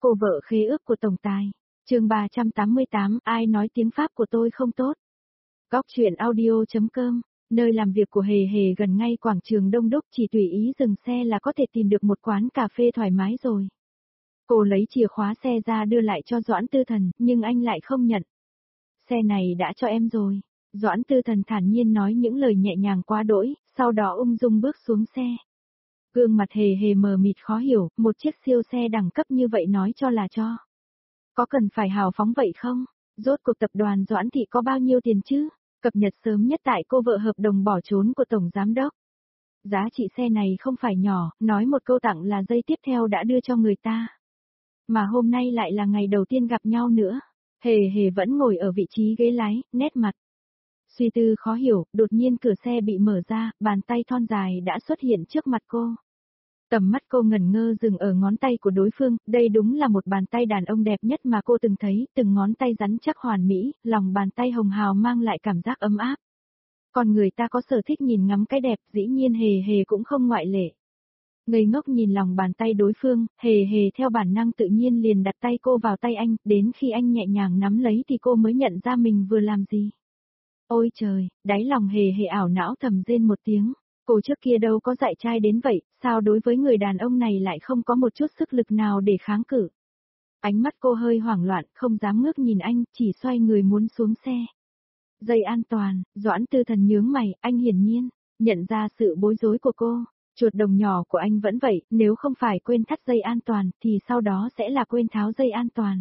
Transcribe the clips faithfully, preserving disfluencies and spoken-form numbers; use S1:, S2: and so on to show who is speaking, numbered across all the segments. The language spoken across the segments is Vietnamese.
S1: Cô vợ khế ước của tổng tài. Chương ba trăm tám mươi tám, ai nói tiếng Pháp của tôi không tốt. Góc truyện audio chấm com, nơi làm việc của Hề Hề gần ngay quảng trường đông đúc, chỉ tùy ý dừng xe là có thể tìm được một quán cà phê thoải mái rồi. Cô lấy chìa khóa xe ra đưa lại cho Doãn Tư Thần, nhưng anh lại không nhận. Xe này đã cho em rồi. Doãn Tư Thần thản nhiên nói những lời nhẹ nhàng quá đỗi, sau đó ung dung bước xuống xe. Gương mặt Hề Hề mờ mịt khó hiểu, một chiếc siêu xe đẳng cấp như vậy nói cho là cho. Có cần phải hào phóng vậy không? Rốt cuộc tập đoàn Doãn Thị có bao nhiêu tiền chứ? Cập nhật sớm nhất tại cô vợ hợp đồng bỏ trốn của Tổng Giám Đốc. Giá trị xe này không phải nhỏ, nói một câu tặng là giây tiếp theo đã đưa cho người ta. Mà hôm nay lại là ngày đầu tiên gặp nhau nữa. Hề Hề vẫn ngồi ở vị trí ghế lái, nét mặt suy tư khó hiểu, đột nhiên cửa xe bị mở ra, bàn tay thon dài đã xuất hiện trước mặt cô. Tầm mắt cô ngẩn ngơ dừng ở ngón tay của đối phương, đây đúng là một bàn tay đàn ông đẹp nhất mà cô từng thấy, từng ngón tay rắn chắc hoàn mỹ, lòng bàn tay hồng hào mang lại cảm giác ấm áp. Còn người ta có sở thích nhìn ngắm cái đẹp, dĩ nhiên Hề Hề cũng không ngoại lệ. Ngây ngốc nhìn lòng bàn tay đối phương, Hề Hề theo bản năng tự nhiên liền đặt tay cô vào tay anh, đến khi anh nhẹ nhàng nắm lấy thì cô mới nhận ra mình vừa làm gì. Ôi trời, đáy lòng Hề Hề ảo não thầm rên một tiếng. Cô trước kia đâu có dạy trai đến vậy, sao đối với người đàn ông này lại không có một chút sức lực nào để kháng cự. Ánh mắt cô hơi hoảng loạn, không dám ngước nhìn anh, chỉ xoay người muốn xuống xe. Dây an toàn, Doãn Tư Thần nhướng mày, anh hiển nhiên nhận ra sự bối rối của cô. Chuột đồng nhỏ của anh vẫn vậy, nếu không phải quên thắt dây an toàn, thì sau đó sẽ là quên tháo dây an toàn.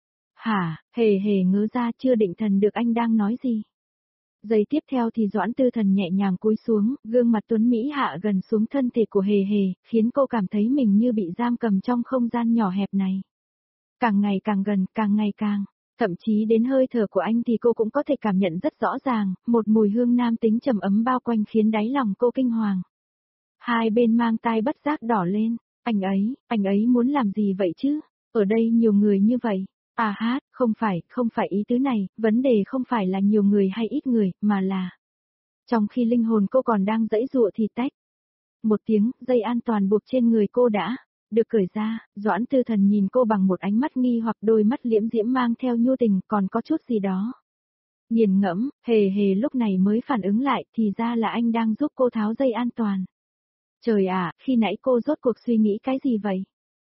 S1: Hả, Hề Hề ngớ ra chưa định thần được anh đang nói gì. Giây tiếp theo thì Doãn Tư Thần nhẹ nhàng cúi xuống, gương mặt tuấn Mỹ hạ gần xuống thân thể của Hề Hề, khiến cô cảm thấy mình như bị giam cầm trong không gian nhỏ hẹp này. Càng ngày càng gần, càng ngày càng, thậm chí đến hơi thở của anh thì cô cũng có thể cảm nhận rất rõ ràng, một mùi hương nam tính trầm ấm bao quanh khiến đáy lòng cô kinh hoàng. Hai bên mang tai bất giác đỏ lên, anh ấy, anh ấy muốn làm gì vậy chứ? Ở đây nhiều người như vậy. À hát, không phải, không phải ý tứ này, vấn đề không phải là nhiều người hay ít người, mà là... Trong khi linh hồn cô còn đang giãy giụa thì tách. Một tiếng, dây an toàn buộc trên người cô đã được cởi ra, Doãn Tư Thần nhìn cô bằng một ánh mắt nghi hoặc đôi mắt liễm diễm mang theo nhu tình còn có chút gì đó. Nghiền ngẫm, Hề Hề lúc này mới phản ứng lại thì ra là anh đang giúp cô tháo dây an toàn. Trời ạ, khi nãy cô rốt cuộc suy nghĩ cái gì vậy?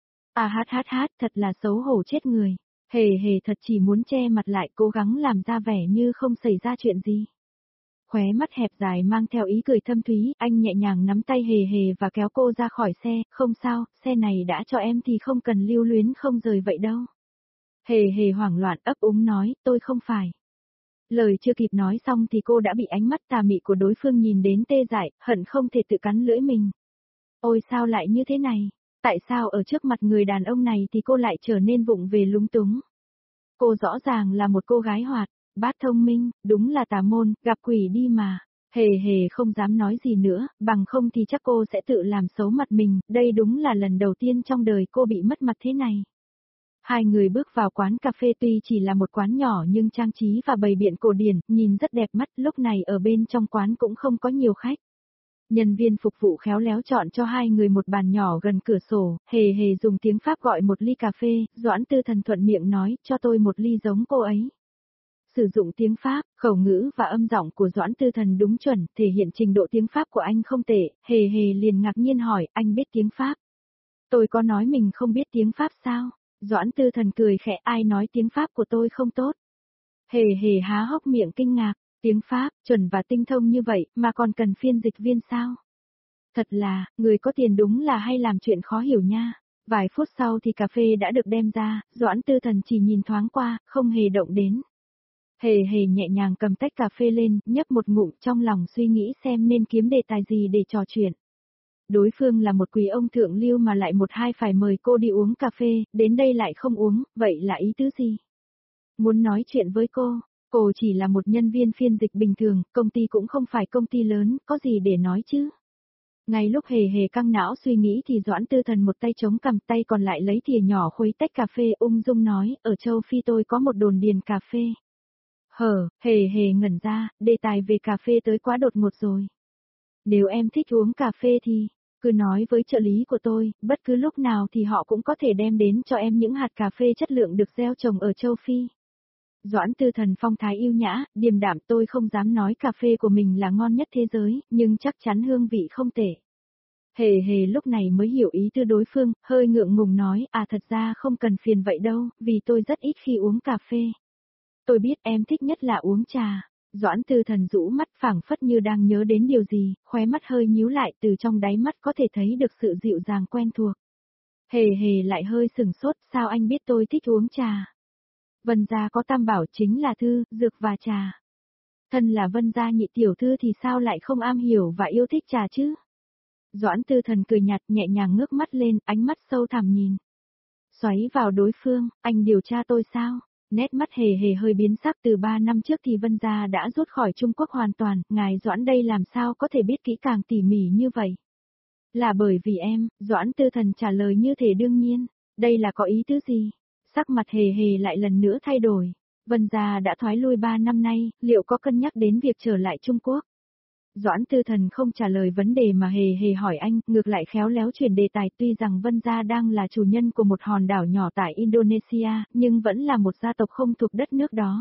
S1: À hát hát hát, thật là xấu hổ chết người. Hề Hề thật chỉ muốn che mặt lại cố gắng làm ra vẻ như không xảy ra chuyện gì. Khóe mắt hẹp dài mang theo ý cười thâm thúy, anh nhẹ nhàng nắm tay Hề Hề và kéo cô ra khỏi xe, không sao, xe này đã cho em thì không cần lưu luyến không rời vậy đâu. Hề Hề hoảng loạn ấp úng nói, tôi không phải. Lời chưa kịp nói xong thì cô đã bị ánh mắt tà mị của đối phương nhìn đến tê dại, hận không thể tự cắn lưỡi mình. Ôi sao lại như thế này? Tại sao ở trước mặt người đàn ông này thì cô lại trở nên vụng về lúng túng? Cô rõ ràng là một cô gái hoạt, bát thông minh, đúng là tà môn, gặp quỷ đi mà. Hề Hề không dám nói gì nữa, bằng không thì chắc cô sẽ tự làm xấu mặt mình, đây đúng là lần đầu tiên trong đời cô bị mất mặt thế này. Hai người bước vào quán cà phê tuy chỉ là một quán nhỏ nhưng trang trí và bày biện cổ điển, nhìn rất đẹp mắt, lúc này ở bên trong quán cũng không có nhiều khách. Nhân viên phục vụ khéo léo chọn cho hai người một bàn nhỏ gần cửa sổ, Hề Hề dùng tiếng Pháp gọi một ly cà phê, Doãn Tư Thần thuận miệng nói, cho tôi một ly giống cô ấy. Sử dụng tiếng Pháp, khẩu ngữ và âm giọng của Doãn Tư Thần đúng chuẩn, thể hiện trình độ tiếng Pháp của anh không tệ, Hề Hề liền ngạc nhiên hỏi, anh biết tiếng Pháp? Tôi có nói mình không biết tiếng Pháp sao? Doãn Tư Thần cười khẽ, ai nói tiếng Pháp của tôi không tốt? Hề Hề há hốc miệng kinh ngạc. Tiếng Pháp, chuẩn và tinh thông như vậy, mà còn cần phiên dịch viên sao? Thật là, người có tiền đúng là hay làm chuyện khó hiểu nha. Vài phút sau thì cà phê đã được đem ra, Doãn Tư Thần chỉ nhìn thoáng qua, không hề động đến. Hề Hề nhẹ nhàng cầm tách cà phê lên, nhấp một ngụm trong lòng suy nghĩ xem nên kiếm đề tài gì để trò chuyện. Đối phương là một quý ông thượng lưu mà lại một hai phải mời cô đi uống cà phê, đến đây lại không uống, vậy là ý tứ gì? Muốn nói chuyện với cô. Cô chỉ là một nhân viên phiên dịch bình thường, công ty cũng không phải công ty lớn, có gì để nói chứ. Ngay lúc Hề Hề căng não suy nghĩ thì Doãn Tư Thần một tay chống cằm tay còn lại lấy thìa nhỏ khuấy tách cà phê ung dung nói, ở châu Phi tôi có một đồn điền cà phê. Hờ, Hề Hề ngẩn ra, đề tài về cà phê tới quá đột ngột rồi. Nếu em thích uống cà phê thì, cứ nói với trợ lý của tôi, bất cứ lúc nào thì họ cũng có thể đem đến cho em những hạt cà phê chất lượng được gieo trồng ở châu Phi. Doãn Tư Thần phong thái yêu nhã, điềm đạm, tôi không dám nói cà phê của mình là ngon nhất thế giới, nhưng chắc chắn hương vị không tệ. Hề hề lúc này mới hiểu ý tư đối phương, hơi ngượng ngùng nói, à thật ra không cần phiền vậy đâu, vì tôi rất ít khi uống cà phê. Tôi biết em thích nhất là uống trà. Doãn Tư Thần rũ mắt phảng phất như đang nhớ đến điều gì, khóe mắt hơi nhíu lại, từ trong đáy mắt có thể thấy được sự dịu dàng quen thuộc. Hề hề lại hơi sừng sốt, sao anh biết tôi thích uống trà? Vân gia có tam bảo chính là thư, dược và trà. Thân là Vân gia nhị tiểu thư thì sao lại không am hiểu và yêu thích trà chứ? Doãn Tư Thần cười nhạt nhẹ nhàng ngước mắt lên, ánh mắt sâu thẳm nhìn. Xoáy vào đối phương, anh điều tra tôi sao? Nét mắt hề hề hơi biến sắc, từ ba năm trước thì Vân gia đã rút khỏi Trung Quốc hoàn toàn, ngài Doãn đây làm sao có thể biết kỹ càng tỉ mỉ như vậy? Là bởi vì em, Doãn Tư Thần trả lời như thể đương nhiên, đây là có ý tứ gì? Sắc mặt hề hề lại lần nữa thay đổi. Vân gia đã thoái lui ba năm nay, liệu có cân nhắc đến việc trở lại Trung Quốc? Doãn Tư Thần không trả lời vấn đề mà hề hề hỏi anh, ngược lại khéo léo chuyển đề tài, tuy rằng Vân gia đang là chủ nhân của một hòn đảo nhỏ tại Indonesia, nhưng vẫn là một gia tộc không thuộc đất nước đó.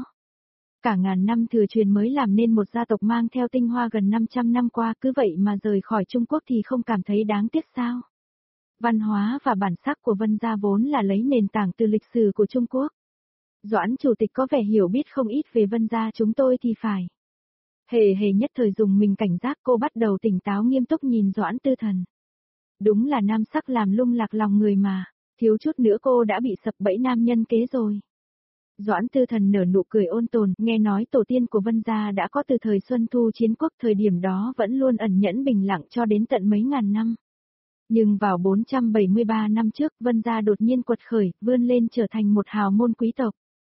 S1: Cả ngàn năm thừa truyền mới làm nên một gia tộc mang theo tinh hoa gần năm trăm năm qua, cứ vậy mà rời khỏi Trung Quốc thì không cảm thấy đáng tiếc sao? Văn hóa và bản sắc của Vân gia vốn là lấy nền tảng từ lịch sử của Trung Quốc. Doãn chủ tịch có vẻ hiểu biết không ít về Vân gia chúng tôi thì phải. Hề hề nhất thời dùng mình cảnh giác, cô bắt đầu tỉnh táo nghiêm túc nhìn Doãn Tư Thần. Đúng là nam sắc làm lung lạc lòng người mà, thiếu chút nữa cô đã bị sập bẫy nam nhân kế rồi. Doãn Tư Thần nở nụ cười ôn tồn, nghe nói tổ tiên của Vân gia đã có từ thời Xuân Thu Chiến Quốc, thời điểm đó vẫn luôn ẩn nhẫn bình lặng cho đến tận mấy ngàn năm. Nhưng vào bốn trăm bảy mươi ba năm trước, Vân gia đột nhiên quật khởi, vươn lên trở thành một hào môn quý tộc.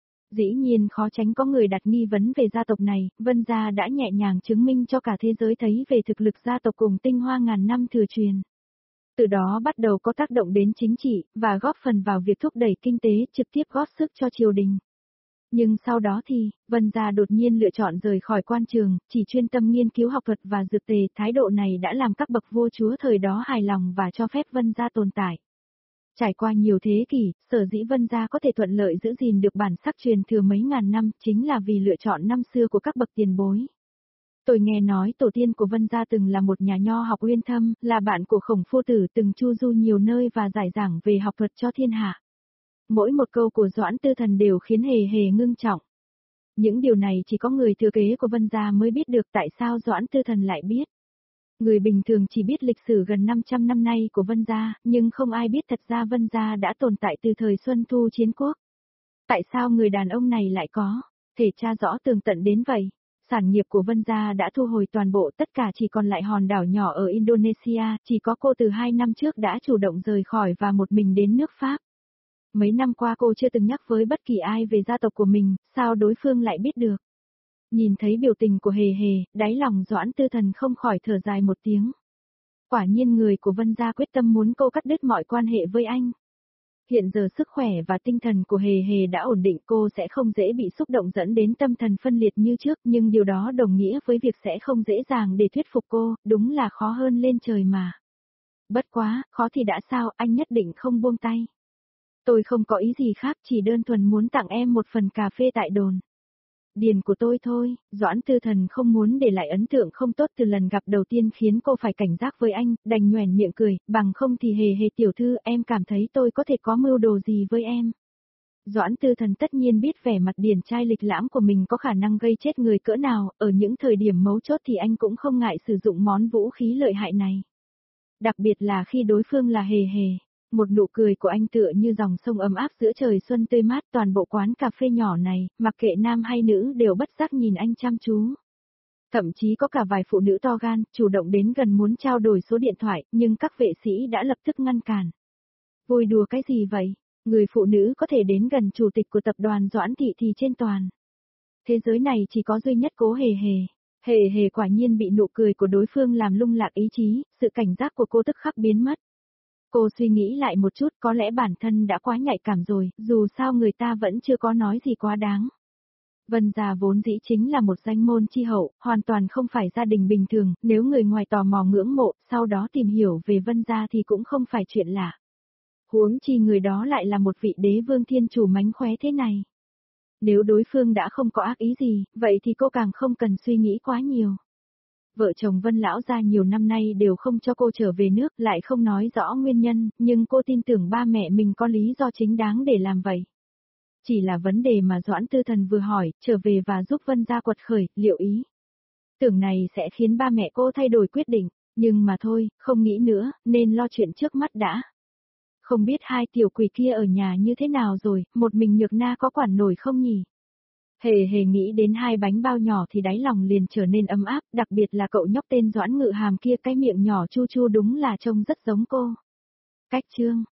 S1: Dĩ nhiên khó tránh có người đặt nghi vấn về gia tộc này, Vân gia đã nhẹ nhàng chứng minh cho cả thế giới thấy về thực lực gia tộc cùng tinh hoa ngàn năm thừa truyền. Từ đó bắt đầu có tác động đến chính trị, và góp phần vào việc thúc đẩy kinh tế, trực tiếp góp sức cho triều đình. Nhưng sau đó thì, Vân gia đột nhiên lựa chọn rời khỏi quan trường, chỉ chuyên tâm nghiên cứu học thuật và dược tề, thái độ này đã làm các bậc vua chúa thời đó hài lòng và cho phép Vân gia tồn tại. Trải qua nhiều thế kỷ, sở dĩ Vân gia có thể thuận lợi giữ gìn được bản sắc truyền thừa mấy ngàn năm, chính là vì lựa chọn năm xưa của các bậc tiền bối. Tôi nghe nói tổ tiên của Vân gia từng là một nhà nho học uyên thâm, là bạn của Khổng Phu Tử, từng chu du nhiều nơi và giải giảng về học thuật cho thiên hạ. Mỗi một câu của Doãn Tư Thần đều khiến hề hề ngưng trọng. Những điều này chỉ có người thừa kế của Vân gia mới biết được, tại sao Doãn Tư Thần lại biết. Người bình thường chỉ biết lịch sử gần năm trăm năm nay của Vân gia, nhưng không ai biết thật ra Vân gia đã tồn tại từ thời Xuân Thu Chiến Quốc. Tại sao người đàn ông này lại có thể tra rõ tường tận đến vậy? Sản nghiệp của Vân gia đã thu hồi toàn bộ, tất cả chỉ còn lại hòn đảo nhỏ ở Indonesia, chỉ có cô từ hai năm trước đã chủ động rời khỏi và một mình đến nước Pháp. Mấy năm qua cô chưa từng nhắc với bất kỳ ai về gia tộc của mình, sao đối phương lại biết được? Nhìn thấy biểu tình của hề hề, đáy lòng Doãn Tư Thần không khỏi thở dài một tiếng. Quả nhiên người của Vân gia quyết tâm muốn cô cắt đứt mọi quan hệ với anh. Hiện giờ sức khỏe và tinh thần của hề hề đã ổn định, cô sẽ không dễ bị xúc động dẫn đến tâm thần phân liệt như trước, nhưng điều đó đồng nghĩa với việc sẽ không dễ dàng để thuyết phục cô, đúng là khó hơn lên trời mà. Bất quá, khó thì đã sao, anh nhất định không buông tay. Tôi không có ý gì khác, chỉ đơn thuần muốn tặng em một phần cà phê tại đồn. Điền của tôi thôi. Doãn Tư Thần không muốn để lại ấn tượng không tốt từ lần gặp đầu tiên khiến cô phải cảnh giác với anh, đành nhoẻn miệng cười, bằng không thì hề hề tiểu thư, em cảm thấy tôi có thể có mưu đồ gì với em. Doãn Tư Thần tất nhiên biết vẻ mặt điển trai lịch lãm của mình có khả năng gây chết người cỡ nào, ở những thời điểm mấu chốt thì anh cũng không ngại sử dụng món vũ khí lợi hại này. Đặc biệt là khi đối phương là hề hề. Một nụ cười của anh tựa như dòng sông ấm áp giữa trời xuân tươi mát, toàn bộ quán cà phê nhỏ này, mặc kệ nam hay nữ đều bất giác nhìn anh chăm chú. Thậm chí có cả vài phụ nữ to gan, chủ động đến gần muốn trao đổi số điện thoại, nhưng các vệ sĩ đã lập tức ngăn cản. Vui đùa cái gì vậy? Người phụ nữ có thể đến gần chủ tịch của tập đoàn Doãn Thị thì trên toàn thế giới này chỉ có duy nhất Cố Hề Hề. Hề Hề quả nhiên bị nụ cười của đối phương làm lung lạc ý chí, sự cảnh giác của cô tức khắc biến mất. Cô suy nghĩ lại một chút, có lẽ bản thân đã quá nhạy cảm rồi, dù sao người ta vẫn chưa có nói gì quá đáng. Vân gia vốn dĩ chính là một danh môn chi hậu, hoàn toàn không phải gia đình bình thường, nếu người ngoài tò mò ngưỡng mộ, sau đó tìm hiểu về Vân gia thì cũng không phải chuyện lạ. Huống chi người đó lại là một vị đế vương thiên chủ mánh khóe thế này. Nếu đối phương đã không có ác ý gì, vậy thì cô càng không cần suy nghĩ quá nhiều. Vợ chồng Vân lão gia nhiều năm nay đều không cho cô trở về nước, lại không nói rõ nguyên nhân, nhưng cô tin tưởng ba mẹ mình có lý do chính đáng để làm vậy. Chỉ là vấn đề mà Doãn Tư Thần vừa hỏi, trở về và giúp Vân gia quật khởi, liệu ý tưởng này sẽ khiến ba mẹ cô thay đổi quyết định, nhưng mà thôi, không nghĩ nữa, nên lo chuyện trước mắt đã. Không biết hai tiểu quỷ kia ở nhà như thế nào rồi, một mình Nhược Na có quản nổi không nhỉ? Hề hề nghĩ đến hai bánh bao nhỏ thì đáy lòng liền trở nên ấm áp, đặc biệt là cậu nhóc tên Doãn Ngự Hàm kia, cái miệng nhỏ chu chu đúng là trông rất giống cô. Cách chương